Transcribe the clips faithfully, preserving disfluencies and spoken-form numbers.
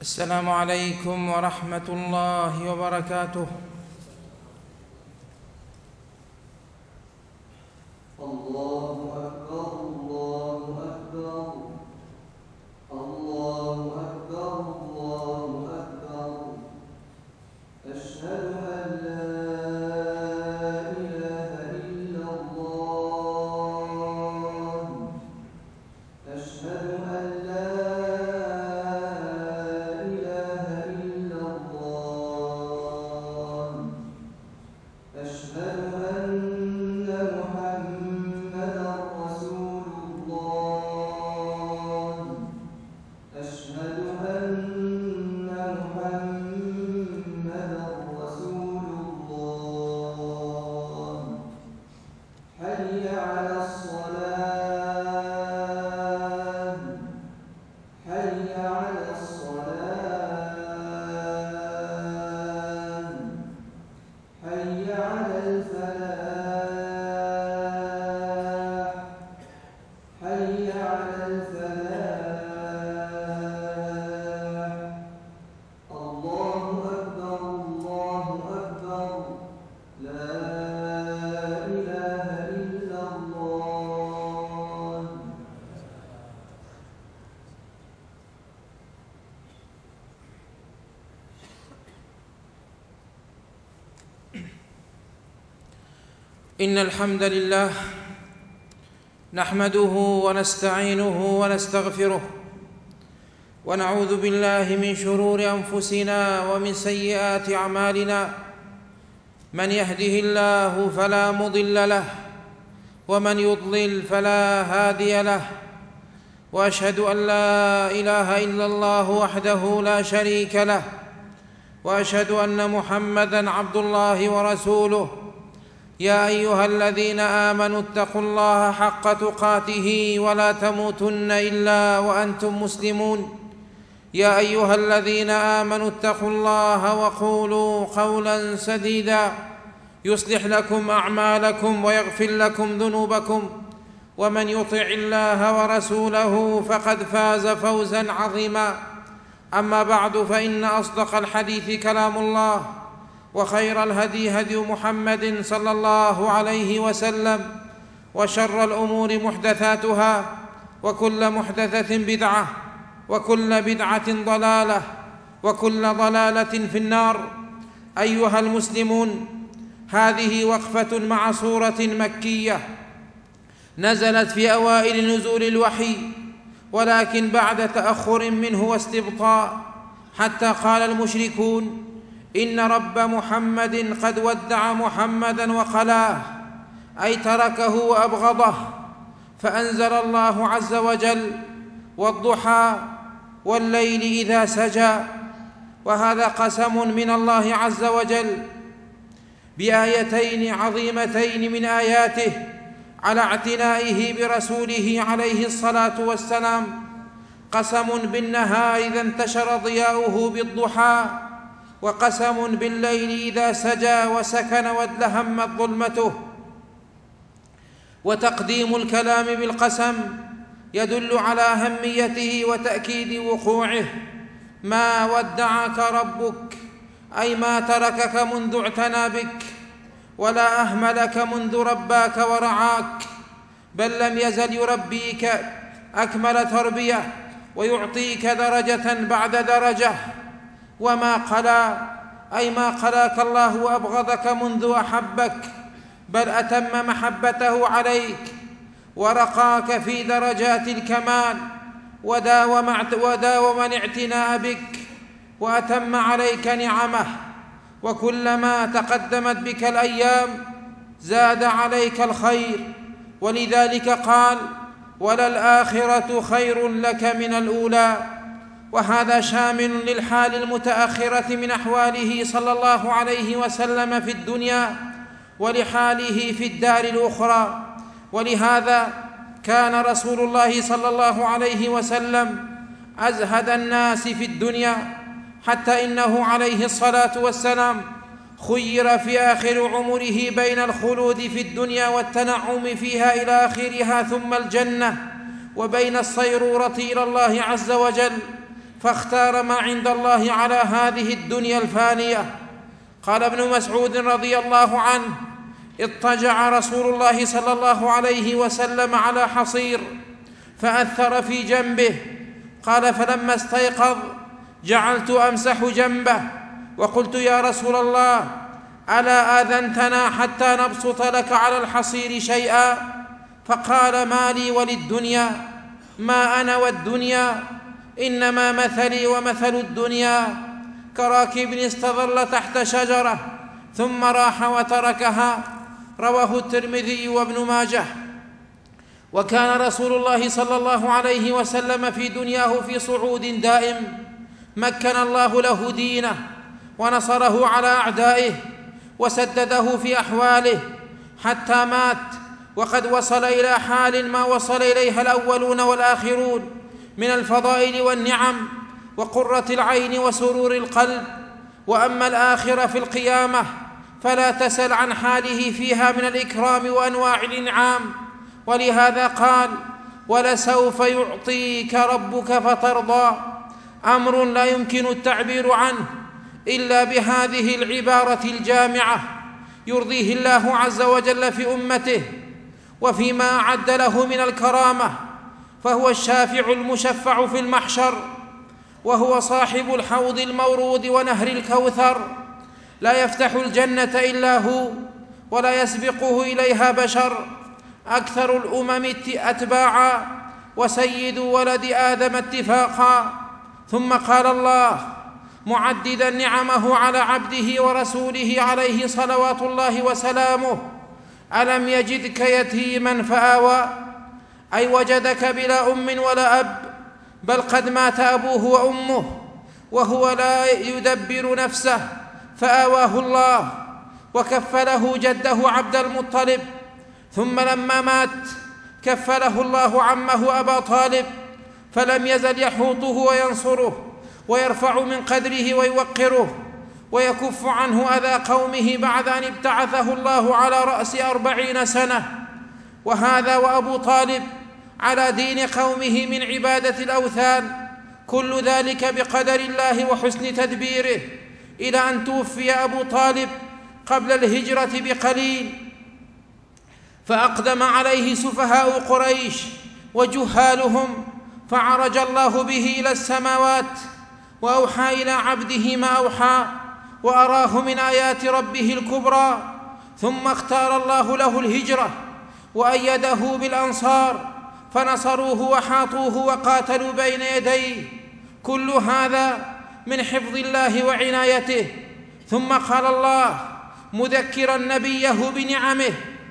السلام عليكم ورحمة الله وبركاته. الله أكبر الله أكبر الله أكبر الله أكبر أشهد أن لا إله إلا الله أشهد أن لا إله إلا الله أشهد أن محمدا رسول الله أشهد أن محمدا رسول الله حي على الصلاة حي على الصلاة حي على الفلاح حي على الفلاح الله أكبر الله أكبر لا إله إلا الله. إن الحمد لله نحمده ونستعينه ونستغفره ونعوذ بالله من شرور أنفسنا ومن سيئات أعمالنا. من يهده الله فلا مضل له ومن يضلل فلا هادي له، وأشهد أن لا إله إلا الله وحده لا شريك له، وأشهد أن محمدًا عبد الله ورسوله. يا أيها الذين آمنوا اتقوا الله حق تقاته ولا تموتن إلا وأنتم مسلمون. يا أيها الذين آمنوا اتقوا الله وقولوا قولا سديدا يصلح لكم أعمالكم ويغفر لكم ذنوبكم، ومن يطع الله ورسوله فقد فاز فوزا عظيما. أما بعد، فإن أصدق الحديث كلام الله، وخير الهدي هدي محمد صلى الله عليه وسلم، وشر الأمور محدثاتها، وكل محدثة بدعة، وكل بدعة ضلالة، وكل ضلالة في النار. أيها المسلمون، هذه وقفة مع سورة مكية نزلت في أوائل نزول الوحي، ولكن بعد تأخر منه واستبطاء، حتى قال المشركون إن رب محمد قد ودع محمدا وقلاه، أي تركه وأبغضه. فأنزل الله عز وجل والضحى والليل إذا سجى، وهذا قسم من الله عز وجل بآيتين عظيمتين من آياته على اعتنائه برسوله عليه الصلاة والسلام. قسم بالنهار إذا انتشر ضياؤه بالضحى، وقسم بالليل إذا سجى وسكن وادلهمت ظلمته. وتقديم الكلام بالقسم يدل على أهميته وتأكيد وقوعه. ما ودعك ربك، أي ما تركك منذ اعتنى بك، ولا أهملك منذ رباك ورعاك، بل لم يزل يربيك أكمل تربية ويعطيك درجة بعد درجة. وما قلا، أي ما قلاك الله وأبغضك منذ أحبك، بل أتم محبته عليك ورقاك في درجات الكمال، وداوم وداوم الاعتناء بك، وأتم عليك نعمه. وكلما تقدمت بك الأيام زاد عليك الخير، ولذلك قال وللآخرة خير لك من الأولى. وهذا شامل للحال المتأخرة من أحواله صلى الله عليه وسلم في الدنيا، ولحاله في الدار الأخرى. ولهذا كان رسول الله صلى الله عليه وسلم أزهد الناس في الدنيا، حتى إنه عليه الصلاة والسلام خير في آخر عمره بين الخلود في الدنيا والتنعم فيها إلى آخرها ثم الجنة، وبين الصيرورة إلى الله عز وجل، فاختار ما عند الله على هذه الدنيا الفانية. قال ابن مسعود رضي الله عنه: اضطجع رسول الله صلى الله عليه وسلم على حصير فأثر في جنبه. قال: فلما استيقظ جعلت أمسح جنبه وقلت: يا رسول الله، ألا آذنتنا حتى نبسط لك على الحصير شيئا؟ فقال: ما لي وللدنيا، ما أنا والدنيا، إنما مثلي ومثل الدنيا كراكب استظل تحت شجرة ثم راح وتركها. رواه الترمذي وابن ماجه. وكان رسول الله صلى الله عليه وسلم في دنياه في صعود دائم، مكن الله له دينه ونصره على أعدائه وسدده في أحواله حتى مات، وقد وصل إلى حال ما وصل إليها الأولون والآخرون من الفضائل والنعم وقرة العين وسرور القلب. وأما الآخرة في القيامة فلا تسل عن حاله فيها من الإكرام وأنواع الإنعام. ولهذا قال: ولسوف يعطيك ربك فترضى، أمر لا يمكن التعبير عنه إلا بهذه العبارة الجامعة، يرضيه الله عز وجل في أمته وفيما أعد له من الكرامة، فهو الشافع المشفع في المحشر، وهو صاحب الحوض المورود ونهر الكوثر، لا يفتح الجنة إلا هو ولا يسبقه إليها بشر، أكثر الأمم أتباعا وسيد ولد آدم اتفاقا. ثم قال الله معددا نعمه على عبده ورسوله عليه صلوات الله وسلامه: ألم يجدك يتيما فآوى، أي وجدك بلا أم ولا أب، بل قد مات أبوه وأمه وهو لا يدبر نفسه فآواه الله وكفله جده عبد المطلب. ثم لما مات كفله الله عمه أبا طالب، فلم يزل يحوطه وينصره ويرفع من قدره ويوقره ويكف عنه أذى قومه بعد أن ابتعثه الله على رأس أربعين سنة. وهذا وأبو طالب على دين قومه من عبادة الأوثان، كل ذلك بقدر الله وحسن تدبيره، إلى أن توفي أبو طالب قبل الهجرة بقليل، فأقدم عليه سفهاء قريش وجهالهم، فعرج الله به إلى السماوات وأوحى إلى عبده ما أوحى وأراه من آيات ربه الكبرى. ثم اختار الله له الهجرة وأيده بالأنصار فنصروه وحاطوه وقاتلوا بين يديه، كل هذا من حفظ الله وعنايته. ثم قال الله مذكرا نبيه بنعمه: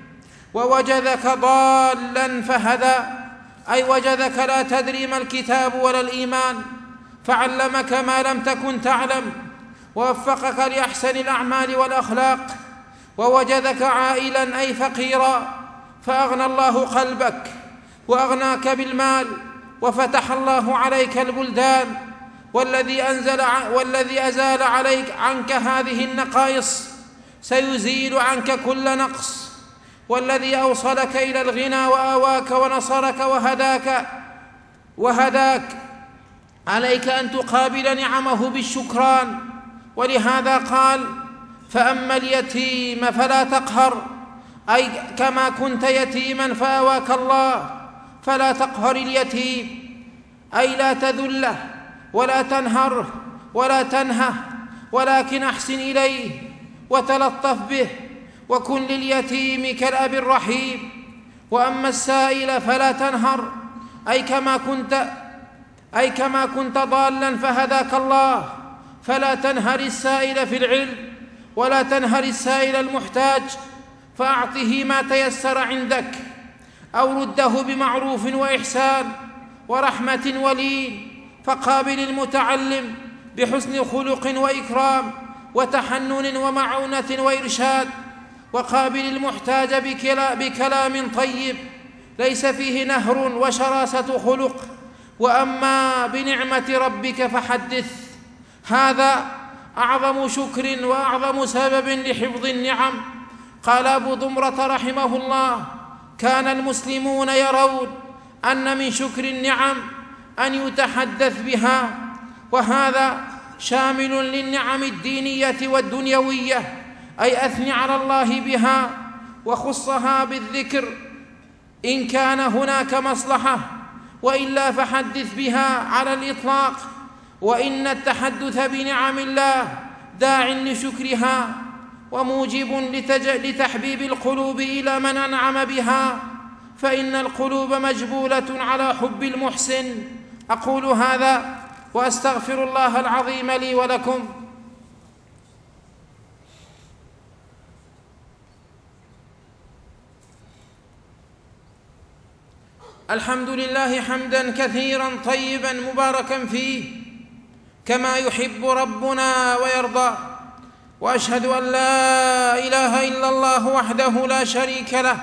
ووجدك ضالا فهدى، أي وجدك لا تدري ما الكتاب ولا الإيمان فعلمك ما لم تكن تعلم ووفقك لأحسن الأعمال والأخلاق. ووجدك عائلا أي فقيرا فأغنى الله قلبك وأغناك بالمال وفتح الله عليك البلدان، والذي أنزل والذي أزال عليك عنك هذه النقائص سيزيل عنك كل نقص، والذي أوصلك إلى الغنى وآواك ونصرك وهداك وهداك عليك أن تقابل نعمه بالشكران. ولهذا قال: فأما اليتيم فلا تقهر، أي كما كنت يتيما فآواك الله فلا تقهر اليتيم، أي لا تذله ولا تنهره ولا تنهه، ولكن أحسن إليه وتلطف به وكن لليتيم كالأب الرحيم. وأما السائل فلا تنهر، أي كما كنت أي كما كنت ضالا فهداك الله فلا تنهر السائل في العلم ولا تنهر السائل المحتاج، فأعطه ما تيسر عندك أو رده بمعروف وإحسان ورحمة ولين. فقابل المتعلم بحسن خلق وإكرام وتحنن ومعونة وإرشاد، وقابل المحتاج بكلام طيب ليس فيه نهر وشراسة خلق. وأما بنعمة ربك فحدث، هذا أعظم شكر وأعظم سبب لحفظ النعم. قال أبو ضمرة رحمه الله: كان المسلمون يرون أن من شكر النعم أن يتحدث بها، وهذا شامل للنعم الدينية والدنيوية، أي أثني على الله بها وخصها بالذكر إن كان هناك مصلحة، وإلا فحدث بها على الإطلاق. وإن التحدث بنعم الله داع لشكرها وموجب لتحبيب القلوب إلى من أنعم بها، فإن القلوب مجبولة على حب المحسن. أقول هذا وأستغفر الله العظيم لي ولكم. الحمد لله حمداً كثيراً طيباً مباركاً فيه كما يحب ربنا ويرضى، وأشهد أن لا إله إلا الله وحده لا شريك له،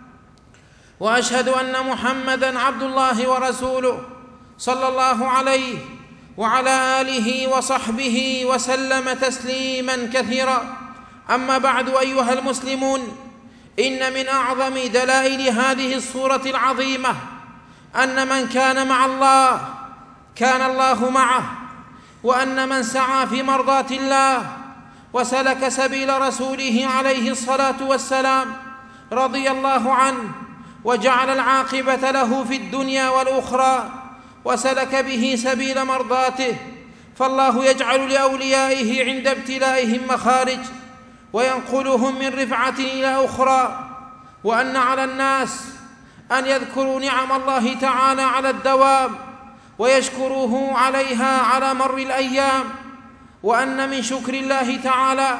وأشهد أن محمداً عبد الله ورسوله صلى الله عليه وعلى آله وصحبه وسلم تسليماً كثيراً. أما بعد أيها المسلمون، إن من أعظم دلائل هذه الصورة العظيمة أن من كان مع الله كان الله معه، وأن من سعى في مرضاة الله وسلك سبيل رسوله عليه الصلاة والسلام رضي الله عنه وجعل العاقبة له في الدنيا والأخرى وسلك به سبيل مرضاته، فالله يجعل لأوليائه عند ابتلائهم مخارج وينقلهم من رفعة إلى أخرى. وأن على الناس أن يذكروا نعم الله تعالى على الدوام ويشكروه عليها على مر الأيام، وأن من شكر الله تعالى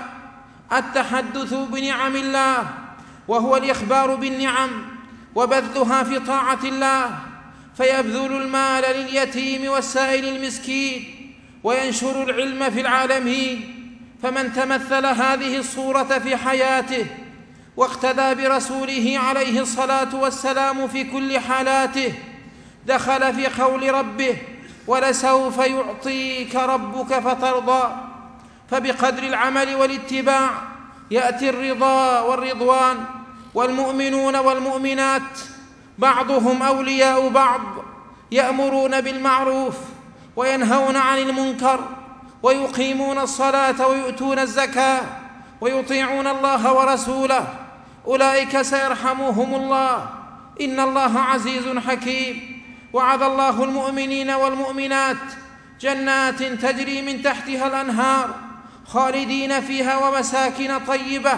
التحدث بنعم الله، وهو الإخبار بالنعم وبذلها في طاعة الله، فيبذل المال لليتيم والسائل المسكين وينشر العلم في العالمين. فمن تمثل هذه الصورة في حياته واقتدى برسوله عليه الصلاة والسلام في كل حالاته دخل في قول ربه: ولسوف يعطيك ربك فترضى. فبقدر العمل والاتباع يأتي الرضا والرضوان. والمؤمنون والمؤمنات بعضهم أولياء بعض، يأمرون بالمعروف وينهون عن المنكر ويقيمون الصلاة ويؤتون الزكاة ويطيعون الله ورسوله، أولئك سيرحمهم الله، إن الله عزيز حكيم. وعد الله المؤمنين والمؤمنات جنات تجري من تحتها الأنهار خالدين فيها ومساكن طيبة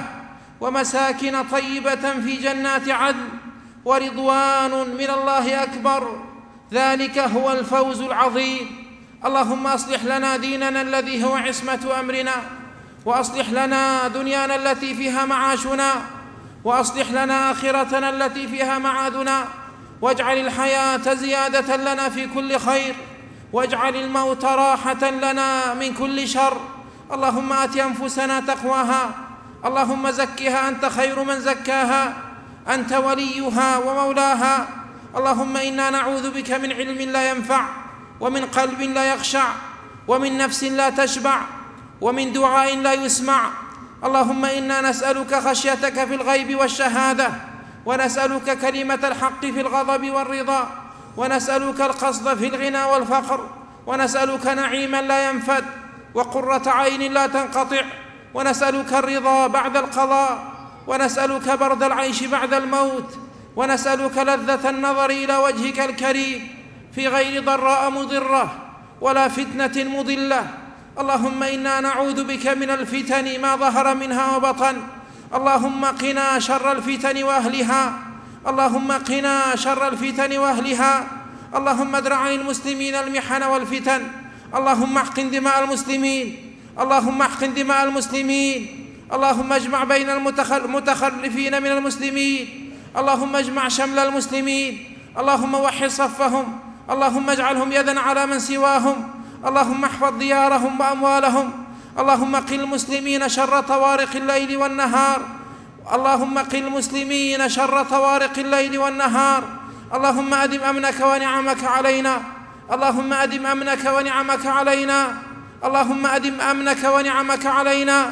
ومساكن طيبة في جنات عدن ورضوان من الله أكبر، ذلك هو الفوز العظيم. اللهم أصلح لنا ديننا الذي هو عصمة أمرنا، وأصلح لنا دنيانا التي فيها معاشنا، وأصلح لنا آخرتنا التي فيها معادنا، واجعل الحياة زيادة لنا في كل خير، واجعل الموت راحة لنا من كل شر. اللهم آت أنفسنا تقواها، اللهم زكها أنت خير من زكاها، أنت وليها ومولاها. اللهم إنا نعوذ بك من علم لا ينفع، ومن قلب لا يخشع، ومن نفس لا تشبع، ومن دعاء لا يسمع. اللهم إنا نسألك خشيتك في الغيب والشهادة، ونسألك كلمة الحق في الغضب والرضا، ونسألك القصد في الغنى والفقر، ونسألك نعيما لا ينفد وقرة عين لا تنقطع، ونسألك الرضا بعد القضاء، ونسألك برد العيش بعد الموت، ونسألك لذة النظر إلى وجهك الكريم في غير ضراء مضرة ولا فتنة مضلة. اللهم إنا نعوذ بك من الفتن ما ظهر منها وبطن. اللهم قنا شر الفتن وأهلها، اللهم قنا شر الفتن وأهلها. اللهم ادرع عن المسلمين المحن والفتن، اللهم احقن دماء المسلمين، اللهم احقن دماء المسلمين. اللهم اجمع بين المتخلفين من المسلمين، اللهم اجمع شمل المسلمين، اللهم وحد صفهم، اللهم اجعلهم يدا على من سواهم، اللهم احفظ ديارهم وأموالهم. اللهم قل المسلمين شر طوارق الليل والنهار، اللهم قل المسلمين شر طوارق الليل والنهار. اللهم أدم أمنك ونعمك علينا، اللهم أدم أمنك ونعمك علينا، اللهم أدم أمنك ونعمك علينا،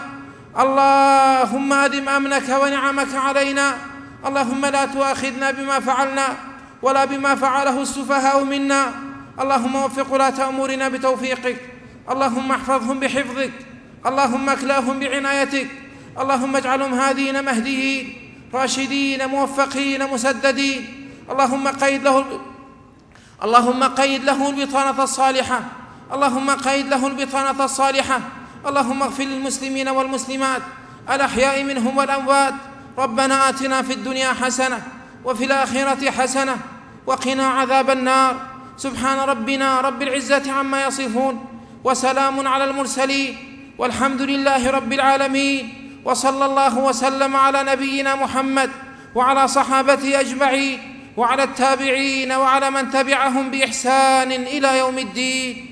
اللهم أدم أمنك ونعمك علينا. اللهم لا تؤاخذنا بما فعلنا ولا بما فعله السفهاء منا. اللهم وفق ولاة أمورنا بتوفيقك، اللهم احفظهم بحفظك، اللهم اكلاهم بعنايتك، اللهم اجعلهم هادين مهديين راشدين موفقين مسددين. اللهم قيد له اللهم قيد له البطانة الصالحة، اللهم قيد له البطانة الصالحة. اللهم اغفر للمسلمين والمسلمات الأحياء منهم والأموات. ربنا آتنا في الدنيا حسنة وفي الآخرة حسنة وقنا عذاب النار. سبحان ربنا رب العزة عما يصفون، وسلام على المرسلين، والحمد لله رب العالمين. وصلى الله وسلم على نبينا محمد وعلى صحابته أجمعين وعلى التابعين وعلى من تبعهم بإحسان إلى يوم الدين.